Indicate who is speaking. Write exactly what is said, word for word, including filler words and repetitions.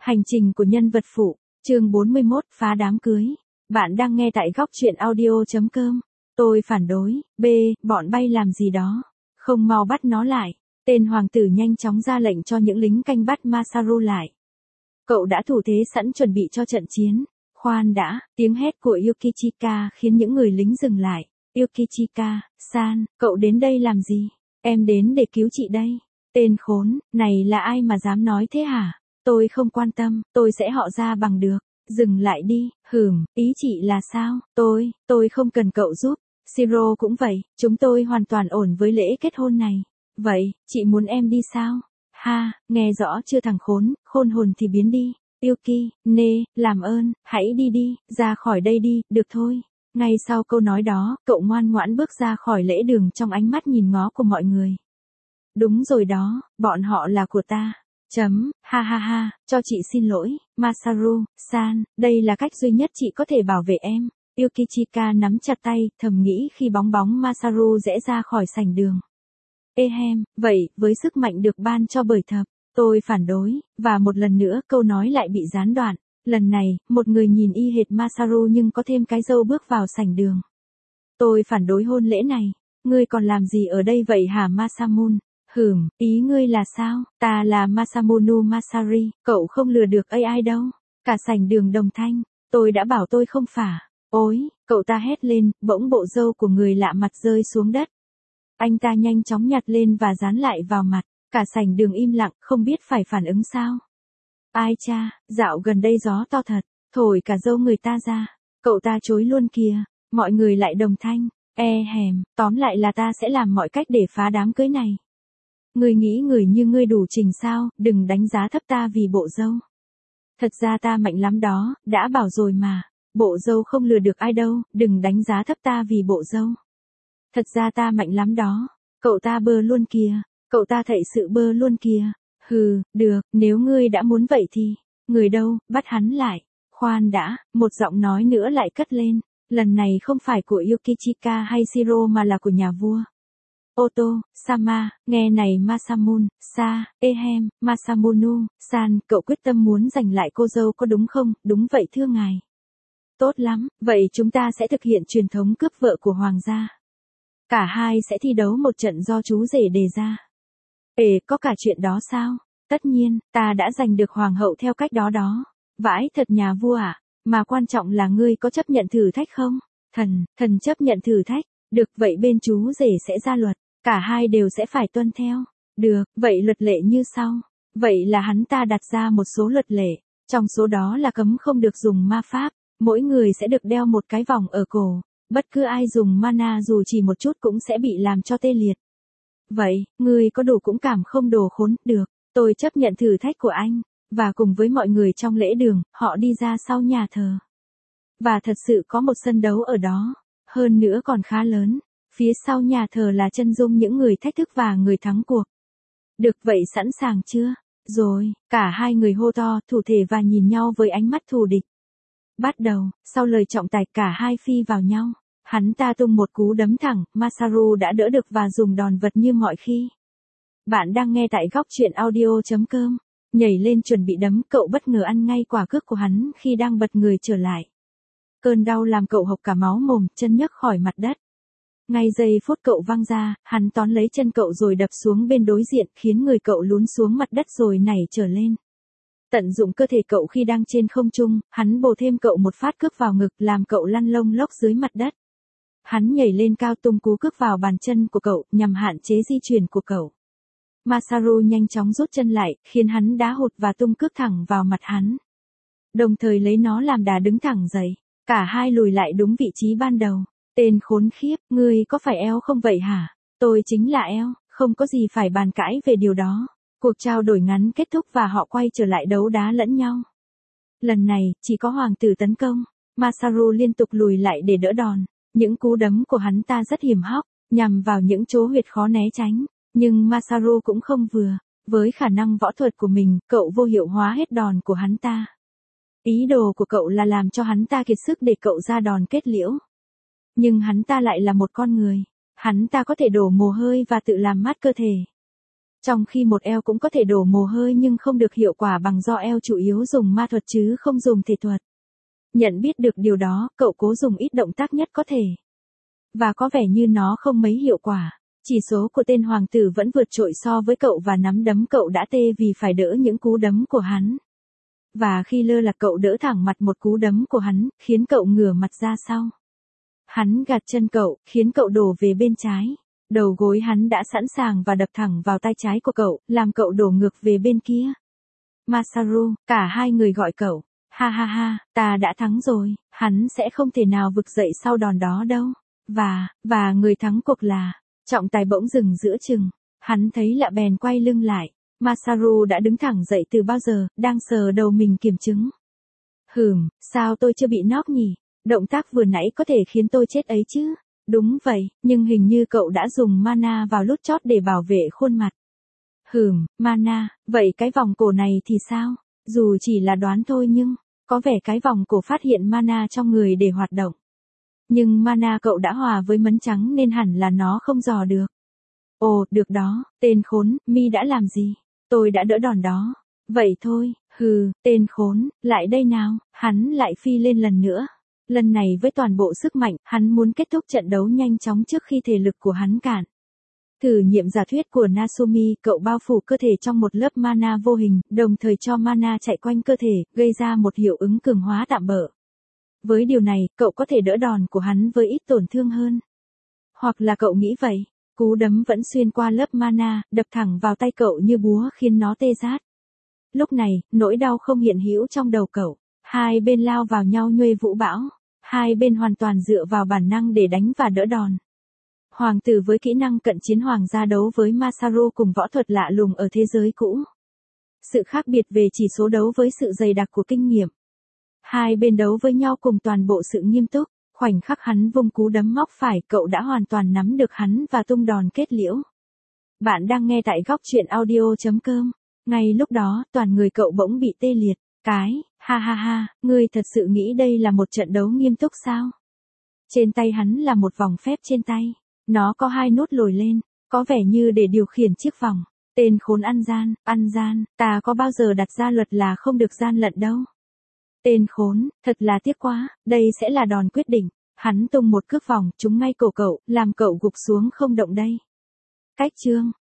Speaker 1: Hành trình của nhân vật phụ, chương bốn mươi mốt, phá đám cưới. Bạn đang nghe tại góc truyện audio.com. Tôi phản đối, B, bọn bay làm gì đó. Không mau bắt nó lại. Tên hoàng tử nhanh chóng ra lệnh cho những lính canh bắt Masaru lại. Cậu đã thủ thế sẵn chuẩn bị cho trận chiến. Khoan đã, tiếng hét của Yukichika khiến những người lính dừng lại. Yukichika, san, cậu đến đây làm gì? Em đến để cứu chị đây. Tên khốn, này là ai mà dám nói thế hả? Tôi không quan tâm, tôi sẽ họ ra bằng được. Dừng lại đi, hừm, ý chị là sao? Tôi, tôi không cần cậu giúp. Shiro cũng vậy, chúng tôi hoàn toàn ổn với lễ kết hôn này. Vậy, chị muốn em đi sao? Ha, nghe rõ chưa thằng khốn, khôn hồn thì biến đi. Yuki, nê, làm ơn, hãy đi đi, ra khỏi đây đi, được thôi. Ngay sau câu nói đó, cậu ngoan ngoãn bước ra khỏi lễ đường trong ánh mắt nhìn ngó của mọi người. Đúng rồi đó, bọn họ là của ta. Chấm, ha ha ha, cho chị xin lỗi, Masaru, san, đây là cách duy nhất chị có thể bảo vệ em. Yukichika nắm chặt tay, thầm nghĩ khi bóng bóng Masaru rẽ ra khỏi sảnh đường. Ehem, vậy, với sức mạnh được ban cho bởi thập, tôi phản đối, và một lần nữa câu nói lại bị gián đoạn. Lần này, một người nhìn y hệt Masaru nhưng có thêm cái râu bước vào sảnh đường. Tôi phản đối hôn lễ này. Ngươi còn làm gì ở đây vậy hả Masamune? Hừm, ý ngươi là sao? Ta là Masamune Masari, cậu không lừa được a i đâu. Cả sảnh đường đồng thanh, tôi đã bảo tôi không phả. Ôi, cậu ta hét lên, bỗng bộ râu của người lạ mặt rơi xuống đất. Anh ta nhanh chóng nhặt lên và dán lại vào mặt, cả sảnh đường im lặng, không biết phải phản ứng sao. Ai cha, dạo gần đây gió to thật, thổi cả râu người ta ra. Cậu ta chối luôn kìa, mọi người lại đồng thanh. E hèm, tóm lại là ta sẽ làm mọi cách để phá đám cưới này. Ngươi nghĩ người như ngươi đủ trình sao, đừng đánh giá thấp ta vì bộ râu. Thật ra ta mạnh lắm đó, đã bảo rồi mà. Bộ râu không lừa được ai đâu, đừng đánh giá thấp ta vì bộ râu. Thật ra ta mạnh lắm đó, cậu ta bơ luôn kìa, cậu ta thảy sự bơ luôn kìa. Hừ, được, nếu ngươi đã muốn vậy thì, người đâu, bắt hắn lại. Khoan đã, một giọng nói nữa lại cất lên, lần này không phải của Yukichika hay Shiro mà là của nhà vua. Oto, Sama, nghe này Masamune, Sa, Ehem, Masamunu, San, cậu quyết tâm muốn giành lại cô dâu có đúng không? Đúng vậy thưa ngài. Tốt lắm, vậy chúng ta sẽ thực hiện truyền thống cướp vợ của hoàng gia. Cả hai sẽ thi đấu một trận do chú rể đề ra. Ê, có cả chuyện đó sao? Tất nhiên, ta đã giành được hoàng hậu theo cách đó đó. Vãi thật nhà vua à? Mà quan trọng là ngươi có chấp nhận thử thách không? Thần, thần chấp nhận thử thách. Được vậy bên chú rể sẽ ra luật. Cả hai đều sẽ phải tuân theo. Được, vậy luật lệ như sau. Vậy là hắn ta đặt ra một số luật lệ. Trong số đó là cấm không được dùng ma pháp. Mỗi người sẽ được đeo một cái vòng ở cổ. Bất cứ ai dùng mana dù chỉ một chút cũng sẽ bị làm cho tê liệt. Vậy, ngươi có đủ cũng cảm không đồ khốn, được, tôi chấp nhận thử thách của anh. Và cùng với mọi người trong lễ đường, họ đi ra sau nhà thờ. Và thật sự có một sân đấu ở đó. Hơn nữa còn khá lớn. Phía sau nhà thờ là chân dung những người thách thức và người thắng cuộc. Được vậy sẵn sàng chưa? Rồi, cả hai người hô to, thủ thể và nhìn nhau với ánh mắt thù địch. Bắt đầu, sau lời trọng tài cả hai phi vào nhau. Hắn ta tung một cú đấm thẳng, Masaru đã đỡ được và dùng đòn vật như mọi khi. Bạn đang nghe tại góc truyện audio.com. Nhảy lên chuẩn bị đấm, cậu bất ngờ ăn ngay quả cước của hắn khi đang bật người trở lại. Cơn đau làm cậu hộc cả máu mồm, chân nhấc khỏi mặt đất. Ngay giây phút cậu văng ra, hắn tóm lấy chân cậu rồi đập xuống bên đối diện, khiến người cậu lún xuống mặt đất rồi nảy trở lên. Tận dụng cơ thể cậu khi đang trên không trung, hắn bổ thêm cậu một phát cước vào ngực làm cậu lăn lông lốc dưới mặt đất. Hắn nhảy lên cao tung cú cước vào bàn chân của cậu nhằm hạn chế di chuyển của cậu. Masaru nhanh chóng rút chân lại, khiến hắn đá hụt và tung cước thẳng vào mặt hắn. Đồng thời lấy nó làm đà đứng thẳng dậy. Cả hai lùi lại đúng vị trí ban đầu. Tên khốn khiếp, ngươi có phải eo không vậy hả? Tôi chính là eo, không có gì phải bàn cãi về điều đó. Cuộc trao đổi ngắn kết thúc và họ quay trở lại đấu đá lẫn nhau. Lần này, chỉ có hoàng tử tấn công. Masaru liên tục lùi lại để đỡ đòn. Những cú đấm của hắn ta rất hiểm hóc, nhằm vào những chỗ huyệt khó né tránh. Nhưng Masaru cũng không vừa. Với khả năng võ thuật của mình, cậu vô hiệu hóa hết đòn của hắn ta. Ý đồ của cậu là làm cho hắn ta kiệt sức để cậu ra đòn kết liễu. Nhưng hắn ta lại là một con người. Hắn ta có thể đổ mồ hôi và tự làm mát cơ thể. Trong khi một eo cũng có thể đổ mồ hôi nhưng không được hiệu quả bằng do eo chủ yếu dùng ma thuật chứ không dùng thể thuật. Nhận biết được điều đó, cậu cố dùng ít động tác nhất có thể. Và có vẻ như nó không mấy hiệu quả. Chỉ số của tên hoàng tử vẫn vượt trội so với cậu và nắm đấm cậu đã tê vì phải đỡ những cú đấm của hắn. Và khi lơ là cậu đỡ thẳng mặt một cú đấm của hắn, khiến cậu ngửa mặt ra sau. Hắn gạt chân cậu, khiến cậu đổ về bên trái. Đầu gối hắn đã sẵn sàng và đập thẳng vào tay trái của cậu, làm cậu đổ ngược về bên kia. Masaru, cả hai người gọi cậu. Ha ha ha, ta đã thắng rồi, hắn sẽ không thể nào vực dậy sau đòn đó đâu. Và, và người thắng cuộc là, trọng tài bỗng dừng giữa chừng. Hắn thấy lạ bèn quay lưng lại. Masaru đã đứng thẳng dậy từ bao giờ, đang sờ đầu mình kiểm chứng. Hừm, sao tôi chưa bị knock nhỉ? Động tác vừa nãy có thể khiến tôi chết ấy chứ? Đúng vậy, nhưng hình như cậu đã dùng mana vào lúc chót để bảo vệ khuôn mặt. Hừm, mana, vậy cái vòng cổ này thì sao? Dù chỉ là đoán thôi nhưng, có vẻ cái vòng cổ phát hiện mana trong người để hoạt động. Nhưng mana cậu đã hòa với mấn trắng nên hẳn là nó không dò được. Ồ, được đó, tên khốn, mi đã làm gì? Tôi đã đỡ đòn đó. Vậy thôi, hừ, tên khốn, lại đây nào, hắn lại phi lên lần nữa. Lần này với toàn bộ sức mạnh, hắn muốn kết thúc trận đấu nhanh chóng trước khi thể lực của hắn cạn. Thử nghiệm giả thuyết của Nasumi, cậu bao phủ cơ thể trong một lớp mana vô hình, đồng thời cho mana chạy quanh cơ thể, gây ra một hiệu ứng cường hóa tạm bợ. Với điều này, cậu có thể đỡ đòn của hắn với ít tổn thương hơn. Hoặc là cậu nghĩ vậy, cú đấm vẫn xuyên qua lớp mana, đập thẳng vào tay cậu như búa khiến nó tê rát. Lúc này, nỗi đau không hiện hữu trong đầu cậu. Hai bên lao vào nhau nhuê vũ bão. Hai bên hoàn toàn dựa vào bản năng để đánh và đỡ đòn. Hoàng tử với kỹ năng cận chiến hoàng gia đấu với Masaru cùng võ thuật lạ lùng ở thế giới cũ. Sự khác biệt về chỉ số đấu với sự dày đặc của kinh nghiệm. Hai bên đấu với nhau cùng toàn bộ sự nghiêm túc. Khoảnh khắc hắn vung cú đấm móc phải, cậu đã hoàn toàn nắm được hắn và tung đòn kết liễu. Bạn đang nghe tại góc truyện audio chấm com. Ngay lúc đó, toàn người cậu bỗng bị tê liệt. Cái, ha ha ha, ngươi thật sự nghĩ đây là một trận đấu nghiêm túc sao? Trên tay hắn là một vòng phép trên tay. Nó có hai nút lồi lên, có vẻ như để điều khiển chiếc vòng. Tên khốn ăn gian, ăn gian, ta có bao giờ đặt ra luật là không được gian lận đâu. Tên khốn, thật là tiếc quá, đây sẽ là đòn quyết định. Hắn tung một cước vòng, trúng ngay cổ cậu, làm cậu gục xuống không động đây. Cách chương